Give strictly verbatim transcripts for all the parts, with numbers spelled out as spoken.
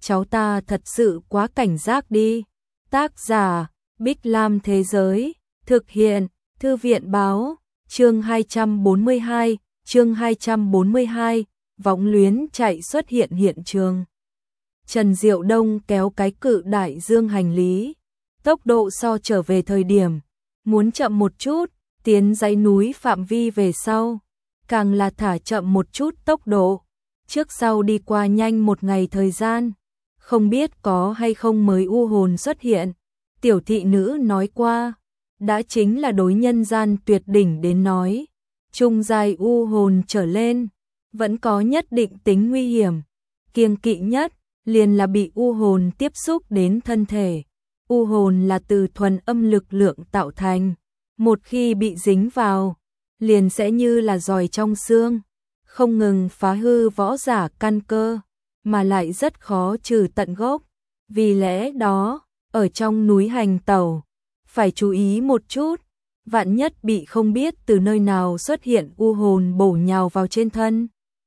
cháu ta thật sự quá cảnh giác đi. Tác giả, Bích Lam Thế Giới, thực hiện, Thư viện Báo, chương hai trăm bốn mươi hai, chương hai trăm bốn mươi hai, Võng Luyến chạy xuất hiện hiện trường. Trần Diệu Đông kéo cái cự đại dương hành lý, tốc độ so trở về thời điểm, muốn chậm một chút, tiến dãy núi phạm vi về sau, càng là thả chậm một chút tốc độ, trước sau đi qua nhanh một ngày thời gian, không biết có hay không mới u hồn xuất hiện. Tiểu thị nữ nói qua, đã chính là đối nhân gian tuyệt đỉnh đến nói, trung giai u hồn trở lên, vẫn có nhất định tính nguy hiểm, kiêng kỵ nhất liền là bị u hồn tiếp xúc đến thân thể. U hồn là từ thuần âm lực lượng tạo thành, một khi bị dính vào, liền sẽ như là giòi trong xương, không ngừng phá hư võ giả căn cơ, mà lại rất khó trừ tận gốc. Vì lẽ đó, ở trong núi hành tẩu, phải chú ý một chút, vạn nhất bị không biết từ nơi nào xuất hiện u hồn bổ nhào vào trên thân.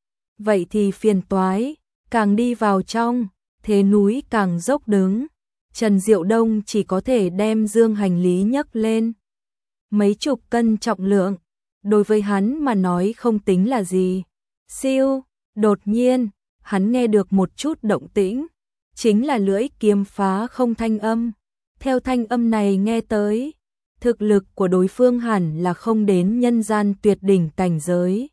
Vậy thì phiền toái, càng đi vào trong, thế núi càng dốc đứng. Trần Diệu Đông chỉ có thể đem dương hành lý nhấc lên. Mấy chục cân trọng lượng, đối với hắn mà nói không tính là gì. Siêu, đột nhiên, hắn nghe được một chút động tĩnh, chính là lưỡi kiếm phá không thanh âm. Theo thanh âm này nghe tới, thực lực của đối phương hẳn là không đến nhân gian tuyệt đỉnh cảnh giới.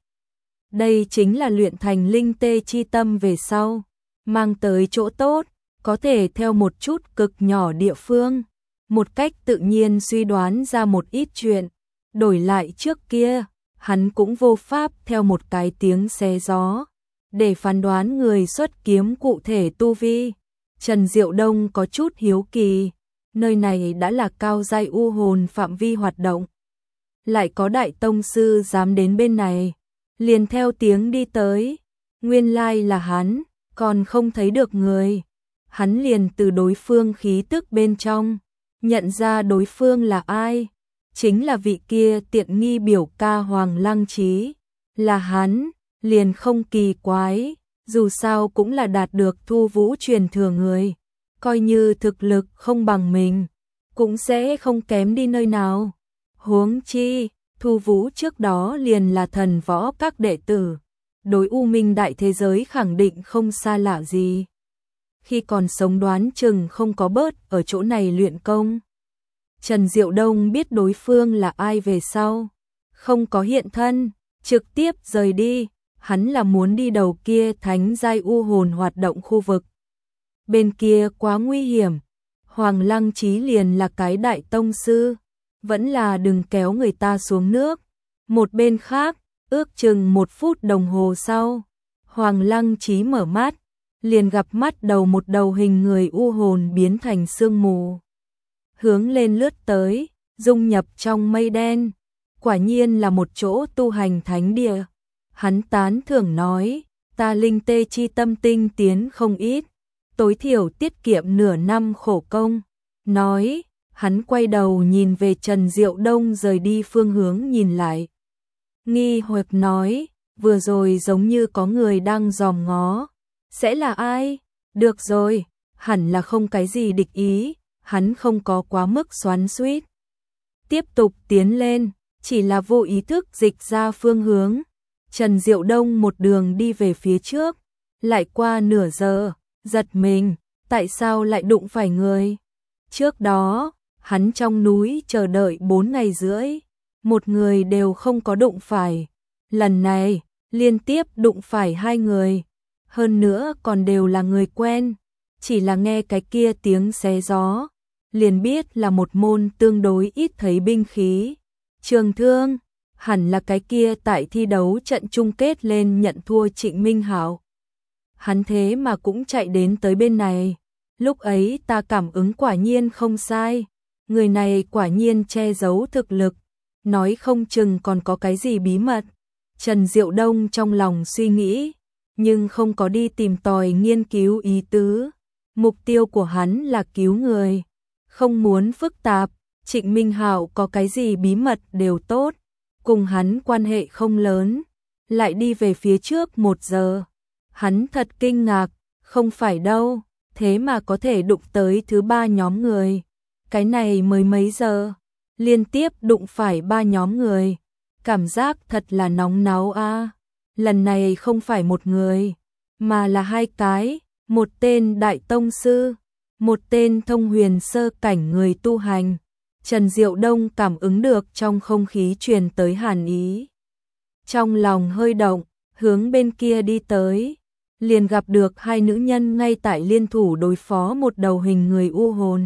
Đây chính là luyện thành linh tê chi tâm về sau, mang tới chỗ tốt, có thể theo một chút cực nhỏ địa phương, một cách tự nhiên suy đoán ra một ít chuyện. Đổi lại trước kia, hắn cũng vô pháp theo một cái tiếng xé gió để phán đoán người xuất kiếm cụ thể tu vi. Trần Diệu Đông có chút hiếu kỳ, nơi này đã là cao giai u hồn phạm vi hoạt động, lại có đại tông sư dám đến bên này, liền theo tiếng đi tới. Nguyên lai là hắn, còn không thấy được người. Hắn liền từ đối phương khí tức bên trong nhận ra đối phương là ai, chính là vị kia tiện nghi biểu ca Hoàng Lăng Chí. Là hắn, liền không kỳ quái, dù sao cũng là đạt được Thu Vũ truyền thừa người, coi như thực lực không bằng mình, cũng sẽ không kém đi nơi nào. Huống chi, Thu Vũ trước đó liền là thần võ các đệ tử, đối U Minh đại thế giới khẳng định không xa lạ gì. Khi còn sống đoán chừng không có bớt ở chỗ này luyện công. Trần Diệu Đông biết đối phương là ai về sau, không có hiện thân, trực tiếp rời đi. Hắn là muốn đi đầu kia thánh giai u hồn hoạt động khu vực. Bên kia quá nguy hiểm, Hoàng Lăng Chí liền là cái đại tông sư, vẫn là đừng kéo người ta xuống nước. Một bên khác, ước chừng một phút đồng hồ sau, Hoàng Lăng Chí mở mắt, liền gặp mắt đầu một đầu hình người u hồn biến thành sương mù, hướng lên lướt tới, dung nhập trong mây đen. Quả nhiên là một chỗ tu hành thánh địa. Hắn tán thưởng nói, ta linh tê chi tâm tinh tiến không ít, tối thiểu tiết kiệm nửa năm khổ công. Nói, hắn quay đầu nhìn về Trần Diệu Đông rời đi phương hướng nhìn lại. Nghi hoặc nói, vừa rồi giống như có người đang dòm ngó. Sẽ là ai? Được rồi, hẳn là không cái gì địch ý, hắn không có quá mức xoắn xuýt. Tiếp tục tiến lên, chỉ là vô ý thức dịch ra phương hướng. Trần Diệu Đông một đường đi về phía trước, lại qua nửa giờ, giật mình, tại sao lại đụng phải người? Trước đó, hắn trong núi chờ đợi bốn ngày rưỡi, một người đều không có đụng phải. Lần này, liên tiếp đụng phải hai người, hơn nữa còn đều là người quen, chỉ là nghe cái kia tiếng xé gió, liền biết là một môn tương đối ít thấy binh khí. Trường thương, hẳn là cái kia tại thi đấu trận chung kết lên nhận thua Trịnh Minh Hạo. Hắn thế mà cũng chạy đến tới bên này, lúc ấy ta cảm ứng quả nhiên không sai, người này quả nhiên che giấu thực lực, nói không chừng còn có cái gì bí mật. Trần Diệu Đông trong lòng suy nghĩ, nhưng không có đi tìm tòi nghiên cứu ý tứ. Mục tiêu của hắn là cứu người, không muốn phức tạp. Trịnh Minh Hạo có cái gì bí mật đều tốt, cùng hắn quan hệ không lớn. Lại đi về phía trước một giờ, hắn thật kinh ngạc, không phải đâu, thế mà có thể đụng tới thứ ba nhóm người. Cái này mới mấy giờ, liên tiếp đụng phải ba nhóm người. Cảm giác thật là nóng náu a. Lần này không phải một người, mà là hai cái, một tên đại tông sư, một tên thông huyền sơ cảnh người tu hành. Trần Diệu Đông cảm ứng được trong không khí truyền tới hàn ý. Trong lòng hơi động, hướng bên kia đi tới, liền gặp được hai nữ nhân ngay tại liên thủ đối phó một đầu hình người u hồn.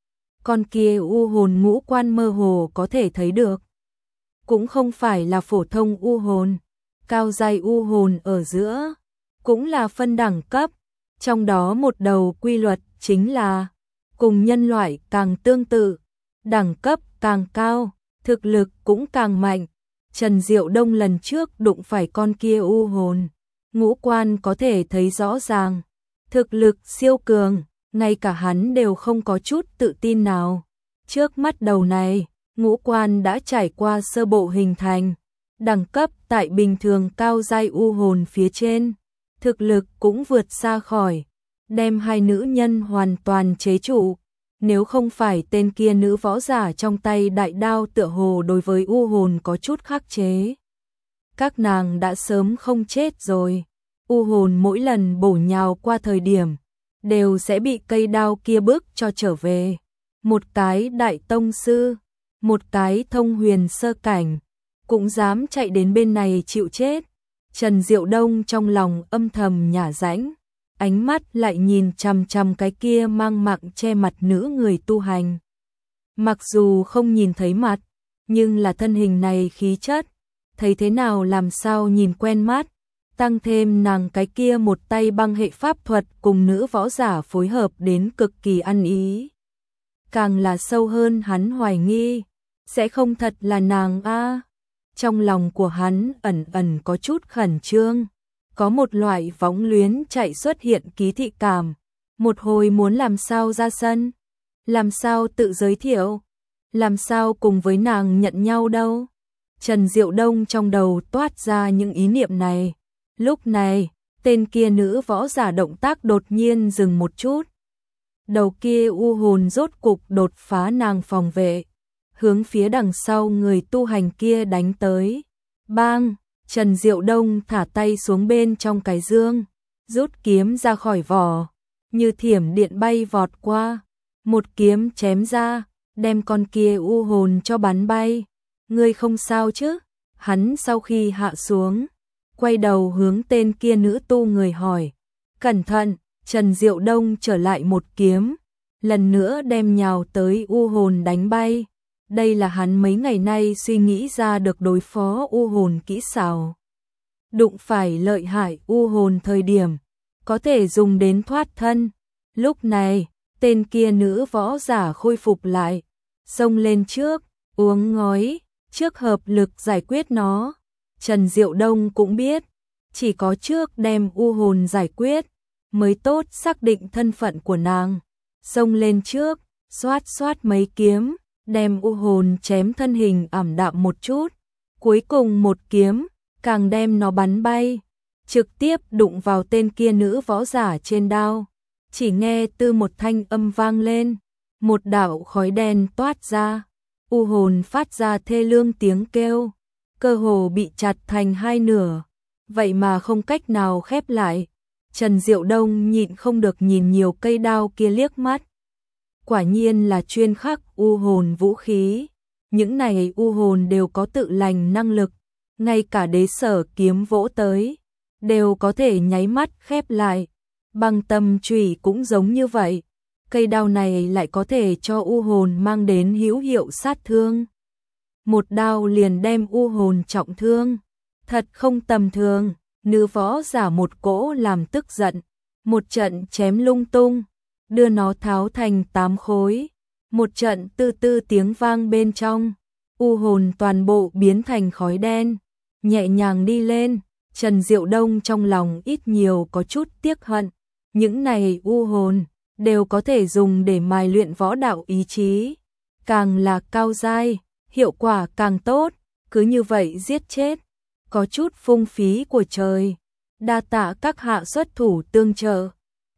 Con kia u hồn ngũ quan mơ hồ có thể thấy được. Cũng không phải là phổ thông u hồn, cao giai u hồn ở giữa, cũng là phân đẳng cấp. Trong đó một đầu quy luật chính là cùng nhân loại càng tương tự, đẳng cấp càng cao, thực lực cũng càng mạnh. Trần Diệu Đông lần trước đụng phải con kia u hồn, ngũ quan có thể thấy rõ ràng, thực lực siêu cường, ngay cả hắn đều không có chút tự tin nào. Trước mắt đầu này, ngũ quan đã trải qua sơ bộ hình thành, đẳng cấp tại bình thường cao giai u hồn phía trên, thực lực cũng vượt xa khỏi, đem hai nữ nhân hoàn toàn chế trụ. Nếu không phải tên kia nữ võ giả trong tay đại đao tựa hồ đối với u hồn có chút khắc chế, các nàng đã sớm không chết rồi. U hồn mỗi lần bổ nhào qua thời điểm, đều sẽ bị cây đao kia bước cho trở về. Một cái đại tông sư, một cái thông huyền sơ cảnh, cũng dám chạy đến bên này chịu chết. Trần Diệu Đông trong lòng âm thầm nhả rãnh, ánh mắt lại nhìn chằm chằm cái kia mang mặng che mặt nữ người tu hành. Mặc dù không nhìn thấy mặt, nhưng là thân hình này khí chất, thấy thế nào làm sao nhìn quen mắt, tăng thêm nàng cái kia một tay băng hệ pháp thuật cùng nữ võ giả phối hợp đến cực kỳ ăn ý. Càng là sâu hơn hắn hoài nghi, sẽ không thật là nàng a. Trong lòng của hắn ẩn ẩn có chút khẩn trương, có một loại võng luyến chạy xuất hiện ký thị cảm, một hồi muốn làm sao ra sân, làm sao tự giới thiệu, làm sao cùng với nàng nhận nhau đâu. Trần Diệu Đông trong đầu toát ra những ý niệm này. Lúc này, tên kia nữ võ giả động tác đột nhiên dừng một chút. Đầu kia u hồn rốt cục đột phá nàng phòng vệ, hướng phía đằng sau người tu hành kia đánh tới. Bang! Trần Diệu Đông thả tay xuống bên trong cái dương, rút kiếm ra khỏi vỏ, như thiểm điện bay vọt qua, một kiếm chém ra, đem con kia u hồn cho bắn bay. Ngươi không sao chứ? Hắn sau khi hạ xuống, quay đầu hướng tên kia nữ tu người hỏi. Cẩn thận! Trần Diệu Đông trở lại một kiếm, lần nữa đem nhào tới u hồn đánh bay. Đây là hắn mấy ngày nay suy nghĩ ra được đối phó u hồn kỹ xảo. Đụng phải lợi hại u hồn thời điểm, có thể dùng đến thoát thân. Lúc này, tên kia nữ võ giả khôi phục lại, xông lên trước, uống ngói, trước hợp lực giải quyết nó. Trần Diệu Đông cũng biết, chỉ có trước đem u hồn giải quyết, mới tốt xác định thân phận của nàng. Xông lên trước, xoát xoát mấy kiếm, đem u hồn chém thân hình ảm đạm một chút, cuối cùng một kiếm, càng đem nó bắn bay, trực tiếp đụng vào tên kia nữ võ giả trên đao. Chỉ nghe từ một thanh âm vang lên, một đạo khói đen toát ra, u hồn phát ra thê lương tiếng kêu, cơ hồ bị chặt thành hai nửa, vậy mà không cách nào khép lại. Trần Diệu Đông nhịn không được nhìn nhiều cây đao kia liếc mắt. Quả nhiên là chuyên khắc u hồn vũ khí, những này u hồn đều có tự lành năng lực, ngay cả đế sở kiếm vỗ tới, đều có thể nháy mắt khép lại. Băng tâm chùy cũng giống như vậy, cây đao này lại có thể cho u hồn mang đến hữu hiệu sát thương. Một đao liền đem u hồn trọng thương, thật không tầm thường. Nữ võ giả một cỗ làm tức giận, một trận chém lung tung, đưa nó tháo thành tám khối, một trận tư tư tiếng vang bên trong, u hồn toàn bộ biến thành khói đen, nhẹ nhàng đi lên. Trần Diệu Đông trong lòng ít nhiều có chút tiếc hận, những này u hồn đều có thể dùng để mài luyện võ đạo ý chí, càng là cao giai, hiệu quả càng tốt, cứ như vậy giết chết, có chút phung phí của trời. Đa tạ các hạ xuất thủ tương trợ.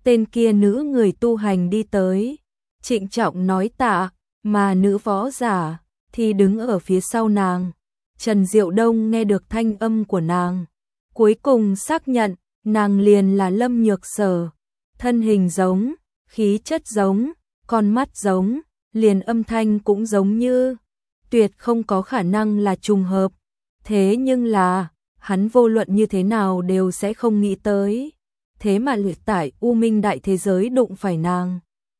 tên kia nữ người tu hành đi tới, trịnh trọng nói tạ, mà nữ võ giả thì đứng ở phía sau nàng. Trần Diệu Đông nghe được thanh âm của nàng, cuối cùng xác nhận nàng liền là Lâm Nhược Sở, thân hình giống, khí chất giống, con mắt giống, liền âm thanh cũng giống như, tuyệt không có khả năng là trùng hợp. Thế nhưng là, hắn vô luận như thế nào đều sẽ không nghĩ tới, thế mà liệt tại U Minh đại thế giới đụng phải nàng.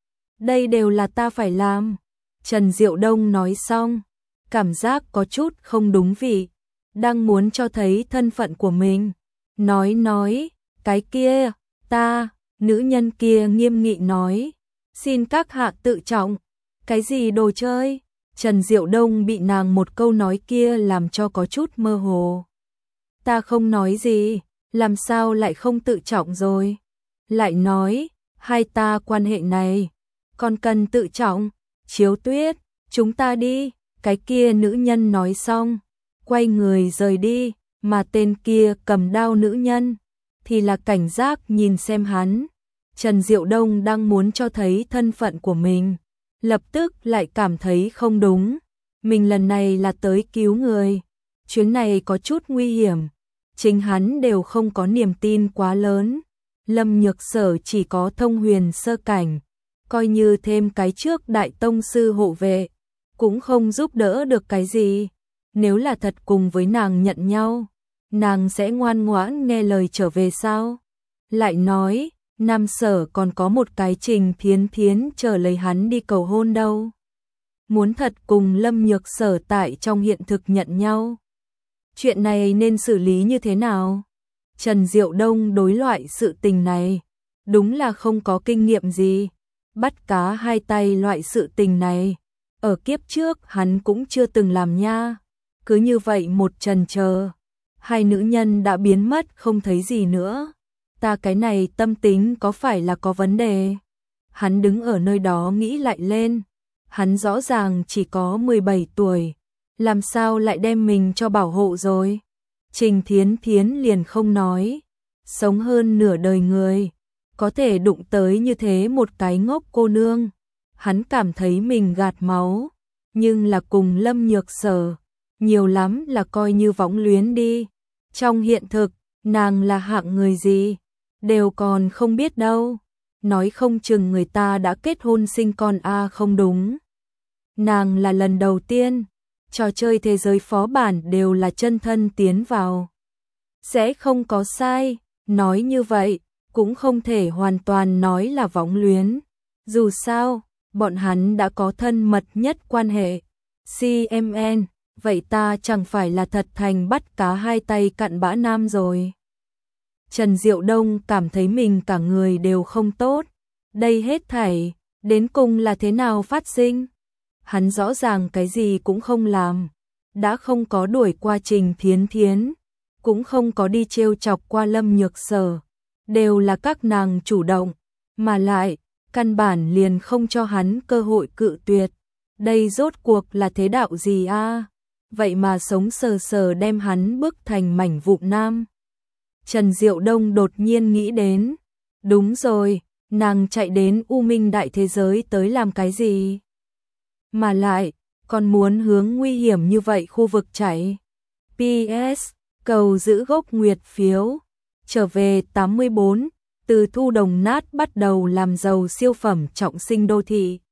Đây đều là ta phải làm. Trần Diệu Đông nói xong, cảm giác có chút không đúng vị, đang muốn cho thấy thân phận của mình. Nói nói, cái kia, ta, nữ nhân kia nghiêm nghị nói, xin các hạ tự trọng, cái gì đồ chơi? Trần Diệu Đông bị nàng một câu nói kia làm cho có chút mơ hồ. Ta không nói gì, làm sao lại không tự trọng rồi? Lại nói, hai ta quan hệ này, còn cần tự trọng. Chiếu Tuyết, chúng ta đi. Cái kia nữ nhân nói xong, quay người rời đi, mà tên kia cầm đao nữ nhân thì là cảnh giác nhìn xem hắn. Trần Diệu Đông đang muốn cho thấy thân phận của mình, lập tức lại cảm thấy không đúng. Mình lần này là tới cứu người, chuyến này có chút nguy hiểm, chính hắn đều không có niềm tin quá lớn. Lâm Nhược Sở chỉ có thông huyền sơ cảnh, coi như thêm cái trước đại tông sư hộ vệ, cũng không giúp đỡ được cái gì. Nếu là thật cùng với nàng nhận nhau, nàng sẽ ngoan ngoãn nghe lời trở về sao? Lại nói, Nam Sở còn có một cái Trình Thiến Thiến chờ lấy hắn đi cầu hôn đâu. Muốn thật cùng Lâm Nhược Sở tại trong hiện thực nhận nhau, chuyện này nên xử lý như thế nào? Trần Diệu Đông đối loại sự tình này, đúng là không có kinh nghiệm gì. Bắt cá hai tay loại sự tình này, ở kiếp trước hắn cũng chưa từng làm nha. Cứ như vậy một trần chờ, hai nữ nhân đã biến mất không thấy gì nữa. Ta cái này tâm tính có phải là có vấn đề? Hắn đứng ở nơi đó nghĩ lại lên, hắn rõ ràng chỉ có mười bảy tuổi, làm sao lại đem mình cho bảo hộ rồi? Trình Thiến Thiến liền không nói, sống hơn nửa đời người, có thể đụng tới như thế một cái ngốc cô nương, hắn cảm thấy mình gạt máu, nhưng là cùng Lâm Nhược Sở, nhiều lắm là coi như võng luyến đi. Trong hiện thực, nàng là hạng người gì, đều còn không biết đâu, nói không chừng người ta đã kết hôn sinh con a à không đúng. Nàng là lần đầu tiên, trò chơi thế giới phó bản đều là chân thân tiến vào. Sẽ không có sai, nói như vậy, cũng không thể hoàn toàn nói là võng luyến. Dù sao, bọn hắn đã có thân mật nhất quan hệ. xê em en, vậy ta chẳng phải là thật thành bắt cá hai tay cặn bã nam rồi. Trần Diệu Đông cảm thấy mình cả người đều không tốt. Đây hết thảy, đến cùng là thế nào phát sinh? Hắn rõ ràng cái gì cũng không làm, đã không có đuổi qua Trình Thiến Thiến, cũng không có đi trêu chọc qua Lâm Nhược Sở, đều là các nàng chủ động, mà lại, căn bản liền không cho hắn cơ hội cự tuyệt. Đây rốt cuộc là thế đạo gì a? À? Vậy mà sống sờ sờ đem hắn bức thành mảnh vụn nam. Trần Diệu Đông đột nhiên nghĩ đến, đúng rồi, nàng chạy đến U Minh đại thế giới tới làm cái gì? Mà lại, còn muốn hướng nguy hiểm như vậy khu vực chạy. pê ét, cầu giữ gốc nguyệt phiếu, trở về tám mươi bốn, từ thu đồng nát bắt đầu làm giàu siêu phẩm trọng sinh đô thị.